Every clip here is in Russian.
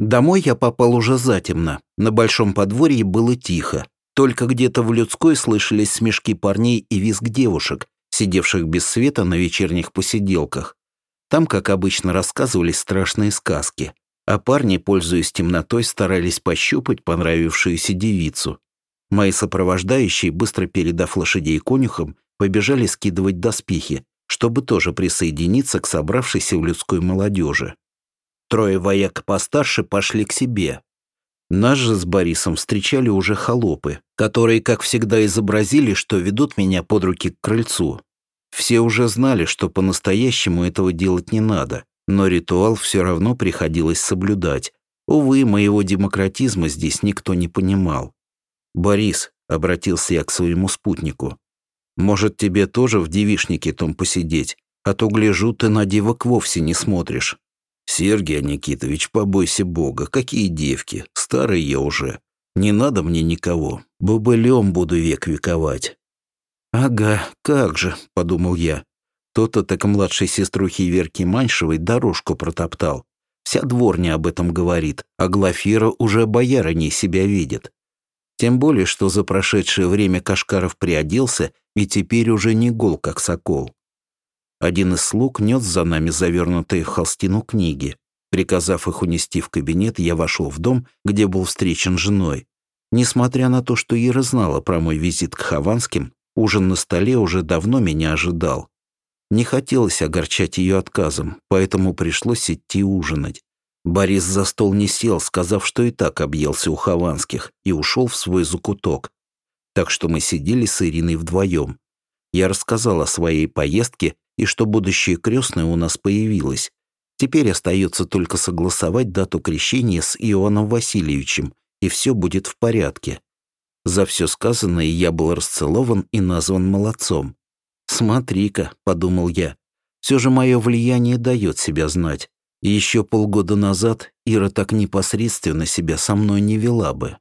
Домой я попал уже затемно. На большом подворье было тихо. Только где-то в людской слышались смешки парней и визг девушек, сидевших без света на вечерних посиделках. Там, как обычно, рассказывались страшные сказки, а парни, пользуясь темнотой, старались пощупать понравившуюся девицу. Мои сопровождающие, быстро передав лошадей конюхам, побежали скидывать доспехи, чтобы тоже присоединиться к собравшейся в людской молодежи. Трое вояк постарше пошли к себе. Нас же с Борисом встречали уже холопы, которые, как всегда, изобразили, что ведут меня под руки к крыльцу. Все уже знали, что по-настоящему этого делать не надо, но ритуал все равно приходилось соблюдать. Увы, моего демократизма здесь никто не понимал. «Борис», — обратился я к своему спутнику, — «может, тебе тоже в девичнике том посидеть, а то, гляжу, ты на девок вовсе не смотришь». «Сергей Никитович, побойся Бога, какие девки, старый я уже. Не надо мне никого, бобылем буду век вековать». «Ага, как же», — подумал я. То-то так младшей сеструхи Верки Маньшевой дорожку протоптал. Вся дворня об этом говорит, а Глафира уже боярыней себя видит. Тем более, что за прошедшее время Кашкаров приоделся и теперь уже не гол, как сокол. Один из слуг нес за нами завернутые в холстину книги. Приказав их унести в кабинет, я вошел в дом, где был встречен женой. Несмотря на то, что Ира знала про мой визит к Хованским, ужин на столе уже давно меня ожидал. Не хотелось огорчать ее отказом, поэтому пришлось идти ужинать. Борис за стол не сел, сказав, что и так объелся у Хованских, и ушел в свой закуток. Так что мы сидели с Ириной вдвоем. Я рассказал о своей поездке и что будущее крестное у нас появилось. Теперь остается только согласовать дату крещения с Иоанном Васильевичем, и все будет в порядке. За все сказанное я был расцелован и назван молодцом. «Смотри-ка», — подумал я, — «все же мое влияние дает себя знать. И еще полгода назад Ира так непосредственно себя со мной не вела бы».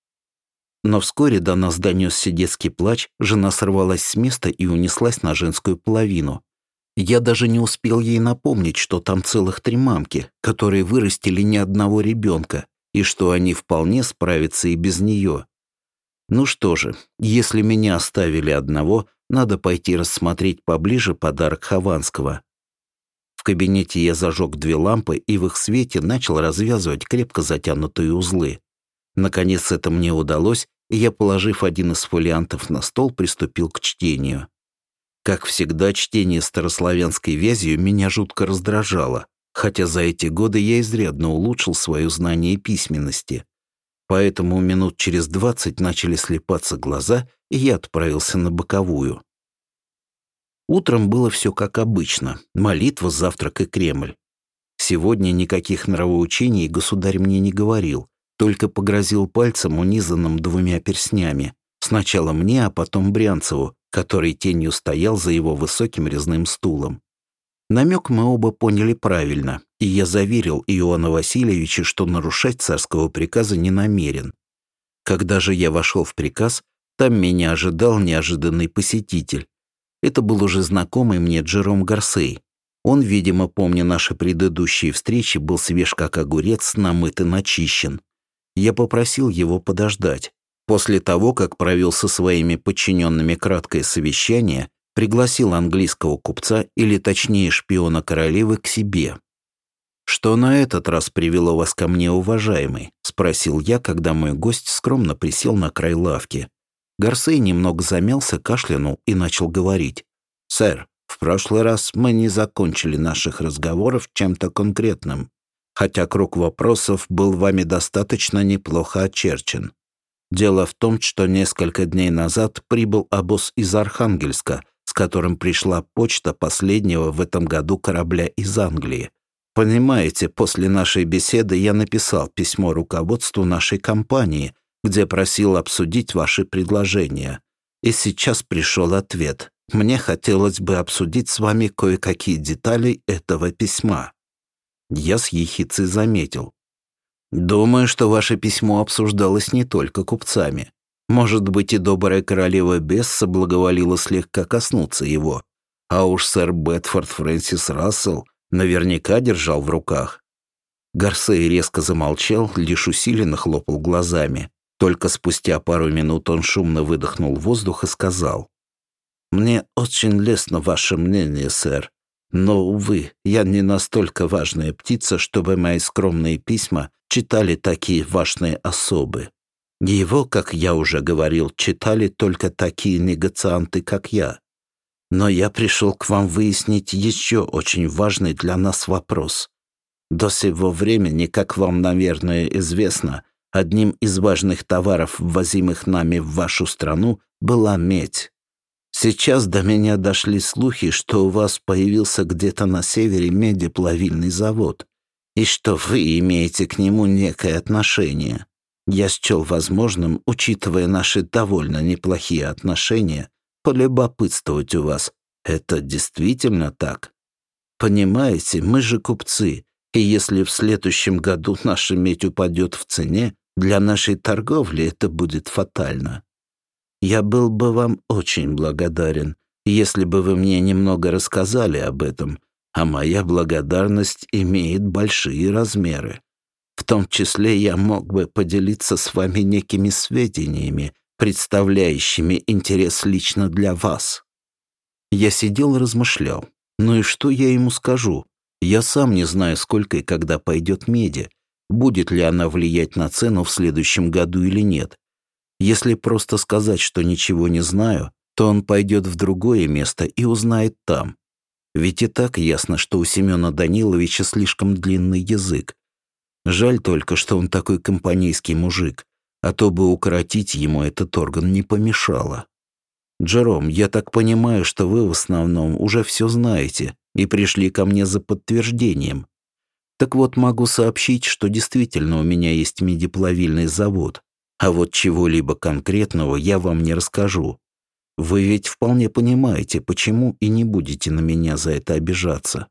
Но вскоре до нас донесся детский плач, жена сорвалась с места и унеслась на женскую половину. Я даже не успел ей напомнить, что там целых 3 мамки, которые вырастили ни одного ребенка, и что они вполне справятся и без нее. Ну что же, если меня оставили одного, надо пойти рассмотреть поближе подарок Хованского. В кабинете я зажег 2 лампы и в их свете начал развязывать крепко затянутые узлы. Наконец это мне удалось, и я, положив один из фолиантов на стол, приступил к чтению. Как всегда, чтение старославянской вязью меня жутко раздражало, хотя за эти годы я изрядно улучшил свое знание письменности. Поэтому минут через 20 начали слепаться глаза, и я отправился на боковую. Утром было все как обычно: молитва, завтрак и Кремль. Сегодня никаких нравоучений государь мне не говорил, только погрозил пальцем, унизанным 2 перстнями. Сначала мне, а потом Брянцеву, который тенью стоял за его высоким резным стулом. Намек мы оба поняли правильно, и я заверил Иоанна Васильевича, что нарушать царского приказа не намерен. Когда же я вошел в приказ, там меня ожидал неожиданный посетитель. Это был уже знакомый мне Джером Гарсей. Он, видимо, помня наши предыдущие встречи, был свеж как огурец, намыт и начищен. Я попросил его подождать. После того, как провел со своими подчиненными краткое совещание, пригласил английского купца, или точнее шпиона королевы, к себе. «Что на этот раз привело вас ко мне, уважаемый?» — спросил я, когда мой гость скромно присел на край лавки. Гарсей немного замялся, кашлянул и начал говорить. «Сэр, в прошлый раз мы не закончили наших разговоров чем-то конкретным, хотя круг вопросов был вами достаточно неплохо очерчен. Дело в том, что несколько дней назад прибыл обоз из Архангельска, с которым пришла почта последнего в этом году корабля из Англии. Понимаете, после нашей беседы я написал письмо руководству нашей компании, где просил обсудить ваши предложения. И сейчас пришел ответ. Мне хотелось бы обсудить с вами кое-какие детали этого письма». Я с ехицей заметил: «Думаю, что ваше письмо обсуждалось не только купцами. Может быть, и добрая королева Бесс соблаговолила слегка коснуться его. А уж сэр Бетфорд Фрэнсис Рассел наверняка держал в руках». Гарсей резко замолчал, лишь усиленно хлопал глазами. Только спустя пару минут он шумно выдохнул воздух и сказал: «Мне очень лестно ваше мнение, сэр. Но, увы, я не настолько важная птица, чтобы мои скромные письма читали такие важные особы. Его, как я уже говорил, читали только такие негацианты, как я. Но я пришел к вам выяснить еще очень важный для нас вопрос. До сего времени, как вам, наверное, известно, одним из важных товаров, ввозимых нами в вашу страну, была медь. Сейчас до меня дошли слухи, что у вас появился где-то на севере медеплавильный завод, и что вы имеете к нему некое отношение. Я счел возможным, учитывая наши довольно неплохие отношения, полюбопытствовать у вас. Это действительно так? Понимаете, мы же купцы, и если в следующем году наша медь упадет в цене, для нашей торговли это будет фатально. Я был бы вам очень благодарен, если бы вы мне немного рассказали об этом, а моя благодарность имеет большие размеры. В том числе я мог бы поделиться с вами некими сведениями, представляющими интерес лично для вас». Я сидел и размышлял. Ну и что я ему скажу? Я сам не знаю, сколько и когда пойдет меди, будет ли она влиять на цену в следующем году или нет. Если просто сказать, что ничего не знаю, то он пойдет в другое место и узнает там. Ведь и так ясно, что у Семена Даниловича слишком длинный язык. Жаль только, что он такой компанейский мужик, а то бы укоротить ему этот орган не помешало. «Джером, я так понимаю, что вы в основном уже все знаете и пришли ко мне за подтверждением. Так вот, могу сообщить, что действительно у меня есть медиплавильный завод, а вот чего-либо конкретного я вам не расскажу. Вы ведь вполне понимаете, почему, и не будете на меня за это обижаться.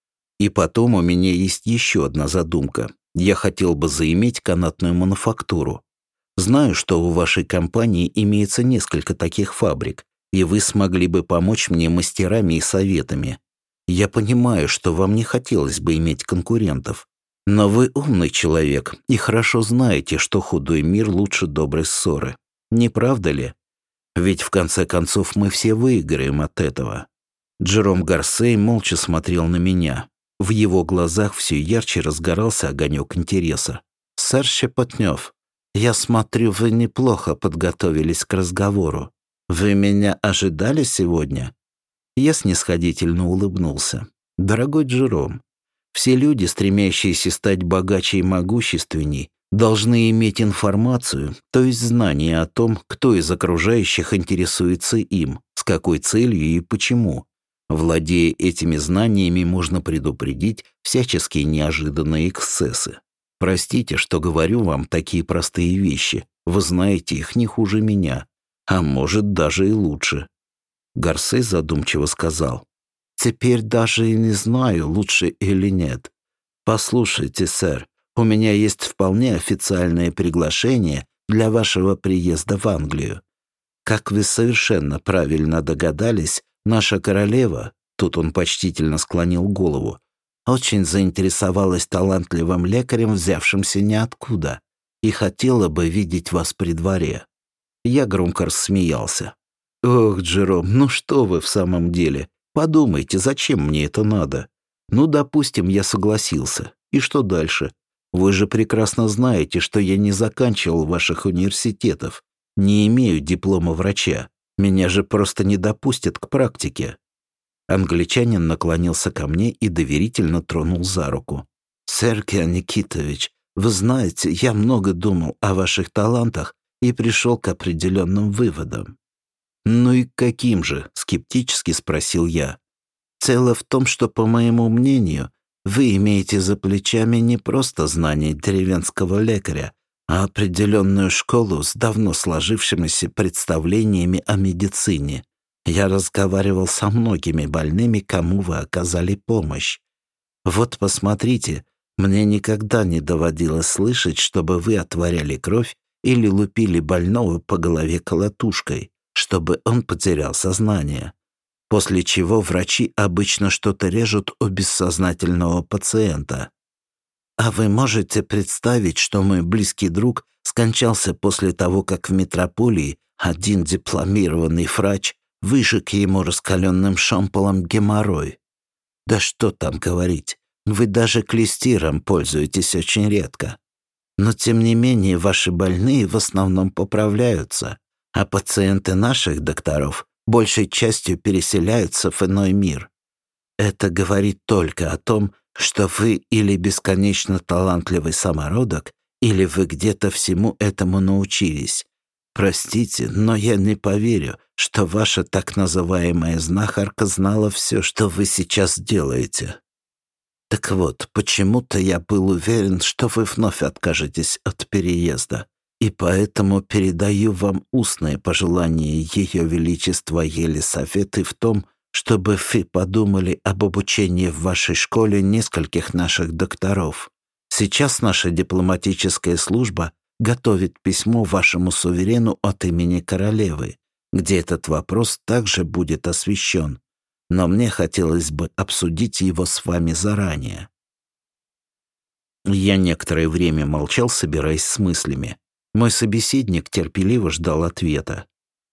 И потом у меня есть еще одна задумка. Я хотел бы заиметь канатную мануфактуру. Знаю, что у вашей компании имеется несколько таких фабрик, и вы смогли бы помочь мне мастерами и советами. Я понимаю, что вам не хотелось бы иметь конкурентов, но вы умный человек и хорошо знаете, что худой мир лучше доброй ссоры. Не правда ли? Ведь в конце концов мы все выиграем от этого». Джером Гарсей молча смотрел на меня. В его глазах все ярче разгорался огонек интереса. «Сэр Щепотнев, я смотрю, вы неплохо подготовились к разговору. Вы меня ожидали сегодня?» Я снисходительно улыбнулся. «Дорогой Джером, все люди, стремящиеся стать богаче и могущественней, должны иметь информацию, то есть знание о том, кто из окружающих интересуется им, с какой целью и почему. Владея этими знаниями, можно предупредить всяческие неожиданные эксцессы. Простите, что говорю вам такие простые вещи. Вы знаете их не хуже меня, а может, даже и лучше». Гарсей задумчиво сказал: «Теперь даже и не знаю, лучше или нет. Послушайте, сэр, у меня есть вполне официальное приглашение для вашего приезда в Англию. Как вы совершенно правильно догадались, наша королева, тут он почтительно склонил голову, очень заинтересовалась талантливым лекарем, взявшимся ниоткуда, и хотела бы видеть вас при дворе». Я громко рассмеялся. «Ох, Джером, ну что вы в самом деле? Подумайте, зачем мне это надо? Ну, допустим, я согласился. И что дальше? Вы же прекрасно знаете, что я не заканчивал ваших университетов, не имею диплома врача. Меня же просто не допустят к практике». Англичанин наклонился ко мне и доверительно тронул за руку. «Сергей Никитович, вы знаете, я много думал о ваших талантах и пришел к определенным выводам». «Ну и каким же?» — скептически спросил я. «Дело в том, что, по моему мнению, вы имеете за плечами не просто знание деревенского лекаря, а определенную школу с давно сложившимися представлениями о медицине. Я разговаривал со многими больными, кому вы оказали помощь. Вот посмотрите, мне никогда не доводилось слышать, чтобы вы отваряли кровь или лупили больного по голове колотушкой, чтобы он потерял сознание. После чего врачи обычно что-то режут у бессознательного пациента. А вы можете представить, что мой близкий друг скончался после того, как в метрополии один дипломированный врач выжег ему раскаленным шомполом геморрой? Да что там говорить, вы даже клестиром пользуетесь очень редко. Но тем не менее ваши больные в основном поправляются, а пациенты наших докторов большей частью переселяются в иной мир. Это говорит только о том, что вы или бесконечно талантливый самородок, или вы где-то всему этому научились. Простите, но я не поверю, что ваша так называемая знахарка знала все, что вы сейчас делаете. Так вот, почему-то я был уверен, что вы вновь откажетесь от переезда, и поэтому передаю вам устное пожелание Ее Величества Елисаветы в том, чтобы вы подумали об обучении в вашей школе нескольких наших докторов. Сейчас наша дипломатическая служба готовит письмо вашему суверену от имени королевы, где этот вопрос также будет освещен. Но мне хотелось бы обсудить его с вами заранее». Я некоторое время молчал, собираясь с мыслями. Мой собеседник терпеливо ждал ответа.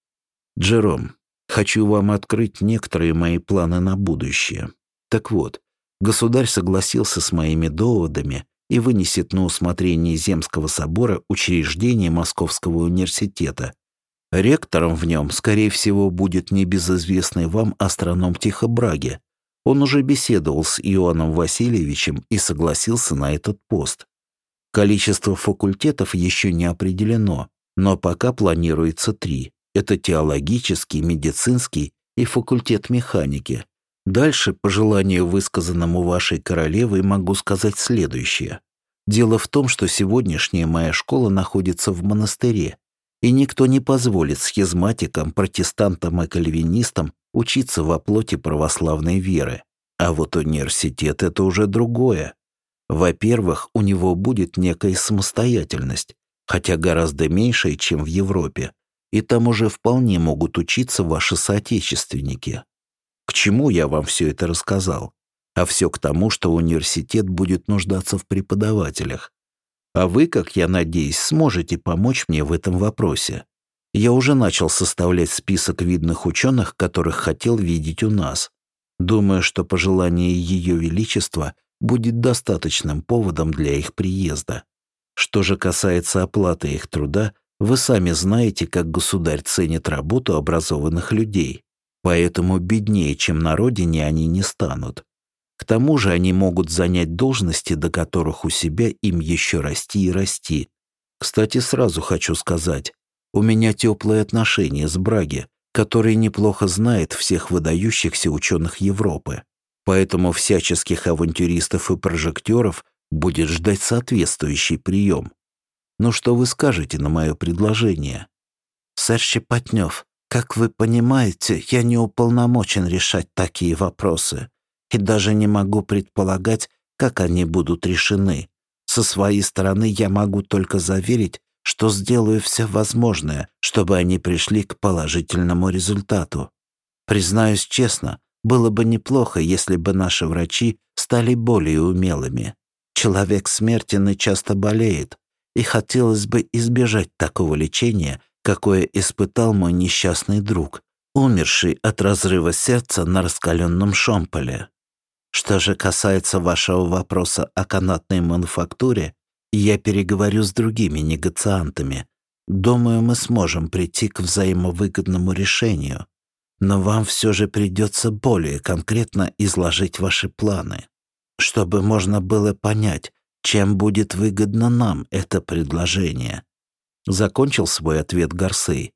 «Джером, хочу вам открыть некоторые мои планы на будущее. Так вот, государь согласился с моими доводами и вынесет на усмотрение Земского собора учреждение Московского университета. Ректором в нем, скорее всего, будет небезызвестный вам астроном Тихо Браге. Он уже беседовал с Иоанном Васильевичем и согласился на этот пост. Количество факультетов еще не определено, но пока планируется 3. Это теологический, медицинский и факультет механики. Дальше, по желанию, высказанному вашей королевой, могу сказать следующее. Дело в том, что сегодняшняя моя школа находится в монастыре, и никто не позволит схизматикам, протестантам и кальвинистам учиться во плоти православной веры. А вот университет — это уже другое. Во-первых, у него будет некая самостоятельность, хотя гораздо меньшая, чем в Европе, и там уже вполне могут учиться ваши соотечественники. К чему я вам все это рассказал? А все к тому, что университет будет нуждаться в преподавателях. А вы, как я надеюсь, сможете помочь мне в этом вопросе. Я уже начал составлять список видных ученых, которых хотел видеть у нас. Думаю, что пожелание Ее Величества будет достаточным поводом для их приезда. Что же касается оплаты их труда, вы сами знаете, как государь ценит работу образованных людей. Поэтому беднее, чем на родине, они не станут. К тому же они могут занять должности, до которых у себя им еще расти и расти. Кстати, сразу хочу сказать, у меня теплые отношения с Браге, который неплохо знает всех выдающихся ученых Европы. Поэтому всяческих авантюристов и прожекторов будет ждать соответствующий прием. Ну что вы скажете на мое предложение? Сэр Щепотнев, как вы понимаете, я не уполномочен решать такие вопросы. И даже не могу предполагать, как они будут решены. Со своей стороны я могу только заверить, что сделаю все возможное, чтобы они пришли к положительному результату. Признаюсь честно, было бы неплохо, если бы наши врачи стали более умелыми. Человек смертен и часто болеет, и хотелось бы избежать такого лечения, какое испытал мой несчастный друг, умерший от разрыва сердца на раскаленном шомполе. Что же касается вашего вопроса о канатной мануфактуре, я переговорю с другими негациантами. Думаю, мы сможем прийти к взаимовыгодному решению. Но вам все же придется более конкретно изложить ваши планы, чтобы можно было понять, чем будет выгодно нам это предложение. Закончил свой ответ Гарсей.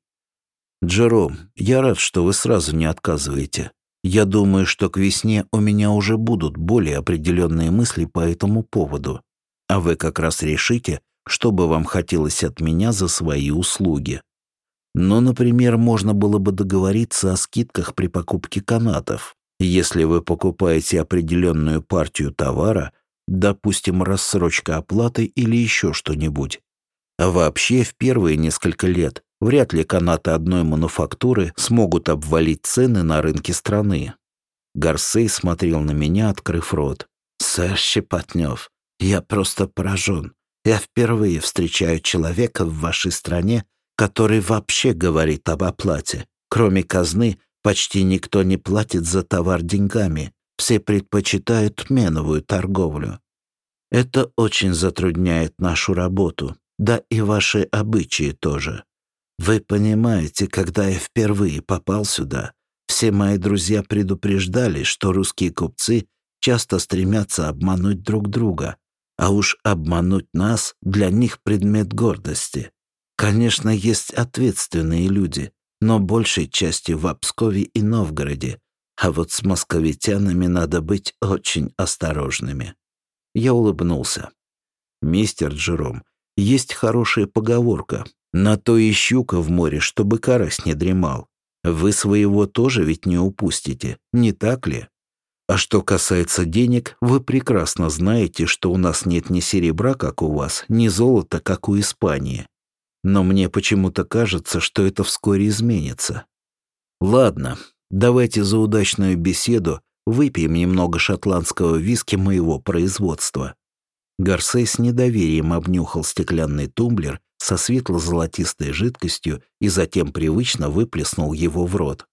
Джером, я рад, что вы сразу не отказываете. Я думаю, что к весне у меня уже будут более определенные мысли по этому поводу. А вы как раз решите, что бы вам хотелось от меня за свои услуги. Ну, например, можно было бы договориться о скидках при покупке канатов. Если вы покупаете определенную партию товара, допустим, рассрочка оплаты или еще что-нибудь. А вообще, в первые несколько лет вряд ли канаты одной мануфактуры смогут обвалить цены на рынке страны. Гарсей смотрел на меня, открыв рот. «Сэр Щепотнев, Я просто поражен. Я впервые встречаю человека в вашей стране, который вообще говорит об оплате. Кроме казны, почти никто не платит за товар деньгами. Все предпочитают меновую торговлю. Это очень затрудняет нашу работу, да и ваши обычаи тоже. Вы понимаете, когда я впервые попал сюда, все мои друзья предупреждали, что русские купцы часто стремятся обмануть друг друга, а уж обмануть нас для них предмет гордости. Конечно, есть ответственные люди, но большей части в Пскове и Новгороде, а вот с московитянами надо быть очень осторожными. Я улыбнулся. «Мистер Джером, есть хорошая поговорка. На то и щука в море, чтобы карась не дремал. Вы своего тоже ведь не упустите, не так ли? А что касается денег, вы прекрасно знаете, что у нас нет ни серебра, как у вас, ни золота, как у Испании. Но мне почему-то кажется, что это вскоре изменится. Ладно, давайте за удачную беседу выпьем немного шотландского виски моего производства». Гарсей с недоверием обнюхал стеклянный тумблер со светло-золотистой жидкостью и затем привычно выплеснул его в рот.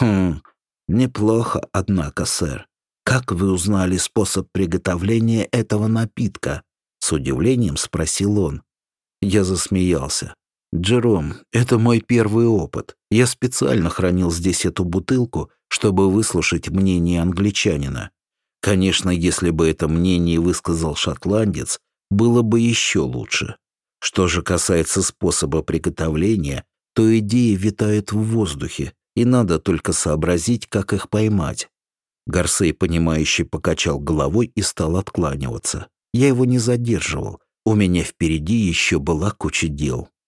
Неплохо, однако, сэр. Как вы узнали способ приготовления этого напитка?» С удивлением спросил он. Я засмеялся. «Джером, это мой первый опыт. Я специально хранил здесь эту бутылку, чтобы выслушать мнение англичанина. Конечно, если бы это мнение высказал шотландец, было бы еще лучше. Что же касается способа приготовления, то идеи витают в воздухе, и надо только сообразить, как их поймать». Гарсей, понимающий, покачал головой и стал откланиваться. Я его не задерживал. У меня впереди еще была куча дел.